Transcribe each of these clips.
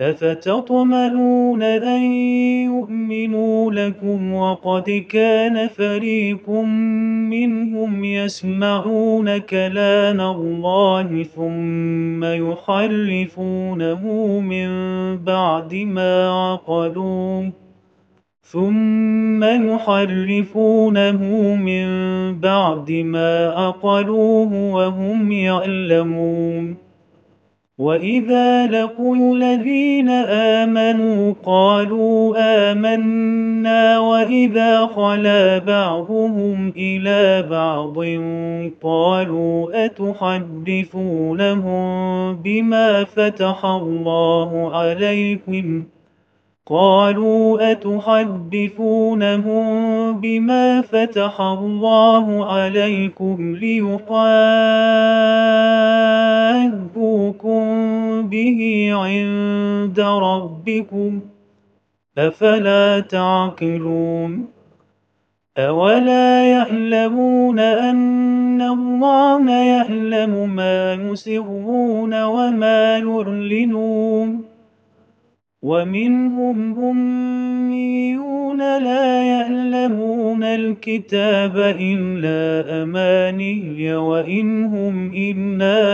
أفتطمعون أن يؤمنوا لكم وقد كان فريق منهم يسمعون كلام الله ثم يحرفونه من بعد ما عقلوه وهم يعلمون. وإذا لقوا الذين آمنوا قالوا آمنا وإذا خلا بعضهم إلى بعض قالوا أتحدثونهم بما فتح الله عليكم ليحاجوكم به عند ربكم أفلا تعقلون. أولا يعلمون أن الله يعلم ما يسرون وما يعلنون. ومنهم أميون لا يعلمون الكتاب إلا أماني وإن هم إلا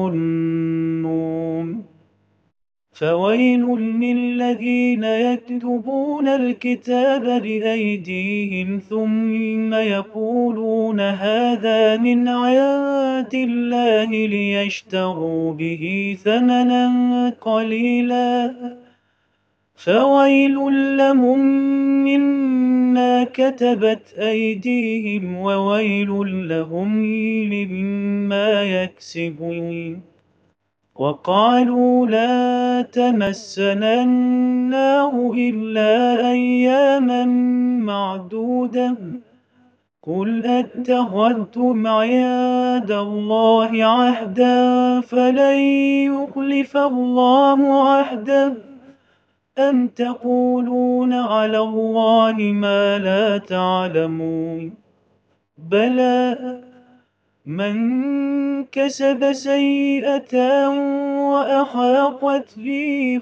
يظنون. فويل للذين يكتبون الكتاب بأيديهم ثم يقولون هذا من عند الله ليشتروا به ثمنا قليلا فويل لهم مما كتبت أيديهم وويل لهم مما يكسبون. وقالوا لا تمسنا النار إلا أياما معدودة قل أتخذتم عند الله عهدا فلن يخلف الله عهده أم تقولون على الله ما لا تعلمون. بلى من كسب سيئة وأحاطت به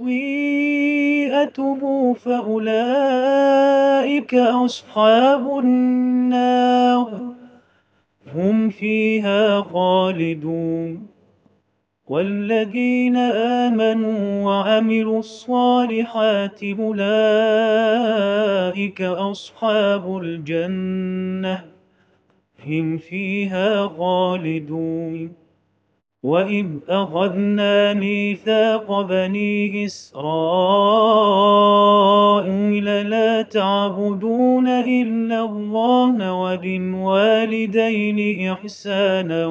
خطيئته فأولئك أصحاب النار هم فيها خالدون. والذين آمنوا وعملوا الصالحات أولئك أصحاب الجنة هم فيها خالدون. وإذ أخذنا ميثاق بني إسرائيل لا تعبدون إلا الله وبالوالدين إحسانا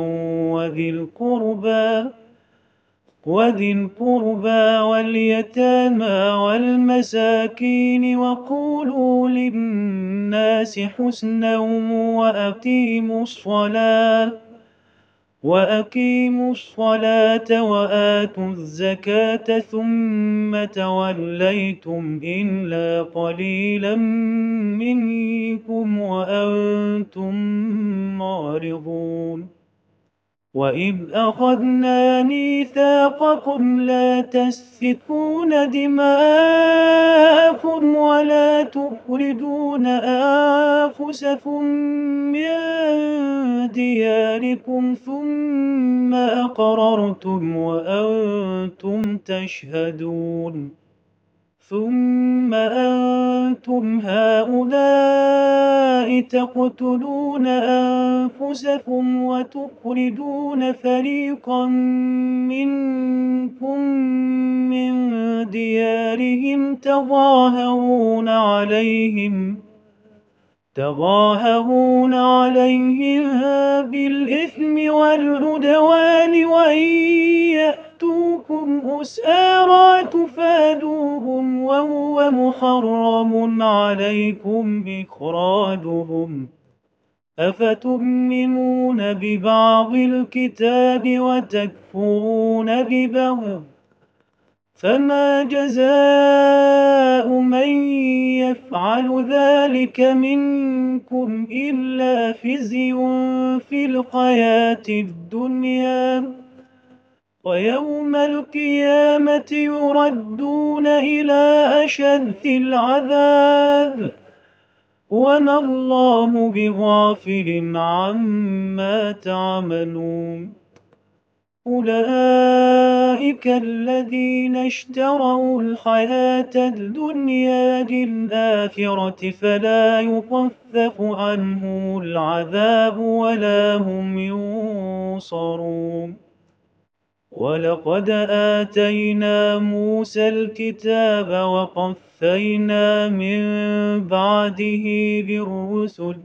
وذي القربى واليتامى والمساكين وقولوا للناس حسنا وأقيموا الصلاة وآتوا الزكاة ثم توليتم إلا قليلا منكم وأنتم معرضون. وإذ أخذنا ميثاقكم لا تسفكون دماءكم ولا تخرجون أنفسكم من دياركم ثم أقررتم وأنتم تشهدون. ثم أنتم هؤلاء تقتلون أنفسكم وتخرجون فريقا منكم من ديارهم تظاهرون عليهم بالإثم والعدوان وإن يأتوكم أسارى تفادوهم وهو محرم عليكم إخراجهم أفتؤمنون ببعض الكتاب وتكفرون ببعض فما جزاء من يفعل ذلك منكم إلا خزي في الحياة الدنيا ويوم القيامة يردون إلى أشد العذاب وما الله بغافل عما تعملون أولئك الذين اشتروا الحياة الدنيا بالآخرة فلا يخفف عنهم العذاب ولا هم ينصرون ولقد آتينا موسى الكتاب وقفينا من بعده بالرسل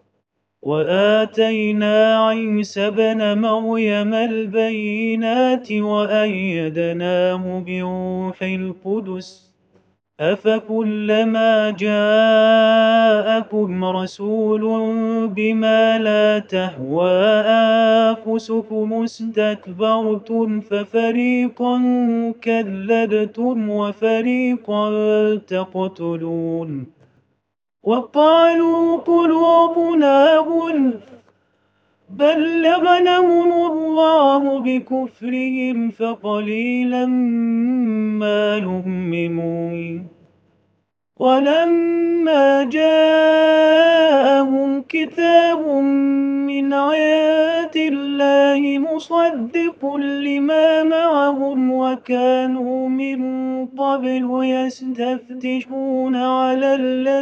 وآتينا عيسى ابن مريم البينات وأيدناه بروح القدس أفكلما جاءكم رسول بما لا تهوى أنفسكم استكبرتم ففريقا كذبتم وفريقا تقتلون وقالوا قلوبنا غلف بل لعنهم الله بكفرهم فقليلا ما يؤمنون ولما جاءهم كتاب من آيات الله مصدق لما معهم وكانوا من قبل يستفتحون على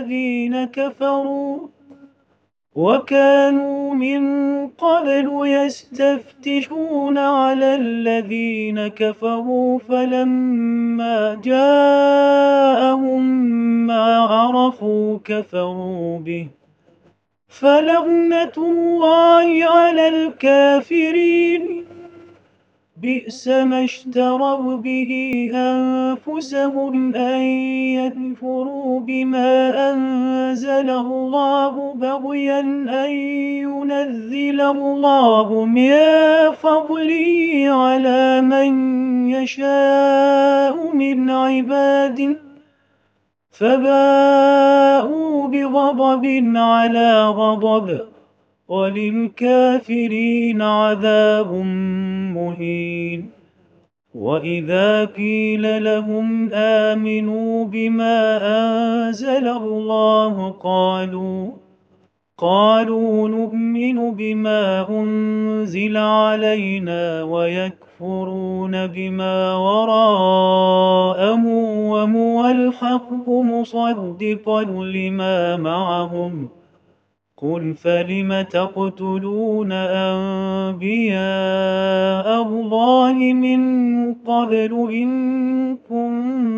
الذين كفروا فلما جاءهم ما عرفوا كفروا به فلعنة الله على الكافرين بئس ما اشتروا به أنفسهم أن يكفروا بما أنزل الله بغيا أن ينزل الله من فضله على من يشاء من عباده فباءوا بغضب على غضب وللكافرين عذاب مهين وإذا قيل لهم آمنوا بما أنزل الله قالوا نؤمن بما أنزل علينا ويكفرون بما وراءه وهو الحق مصدقا لما معهم قل فلم تقتلون أنبياء الله من قبل إن كنتم